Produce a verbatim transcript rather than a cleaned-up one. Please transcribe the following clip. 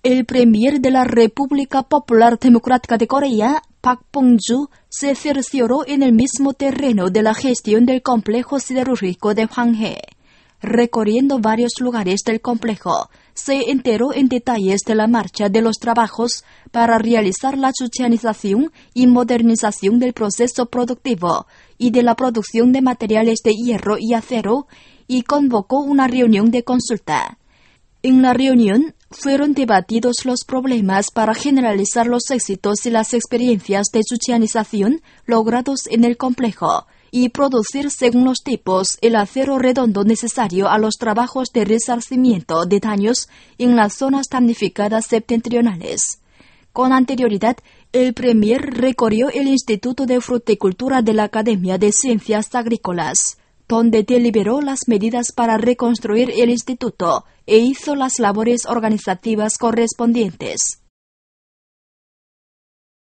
El premier de la República Popular Democrática de Corea, Park Bong-ju, se cercioró en el mismo terreno de la gestión del complejo siderúrgico de Hwanghae. Recorriendo varios lugares del complejo, se enteró en detalles de la marcha de los trabajos para realizar la chucheanización y modernización del proceso productivo y de la producción de materiales de hierro y acero, y convocó una reunión de consulta. En la reunión fueron debatidos los problemas para generalizar los éxitos y las experiencias de chucheanización logrados en el complejo y producir según los tipos el acero redondo necesario a los trabajos de resarcimiento de daños en las zonas damnificadas septentrionales. Con anterioridad, el premier recorrió el Instituto de Fruticultura de la Academia de Ciencias Agrícolas, donde deliberó las medidas para reconstruir el instituto e hizo las labores organizativas correspondientes.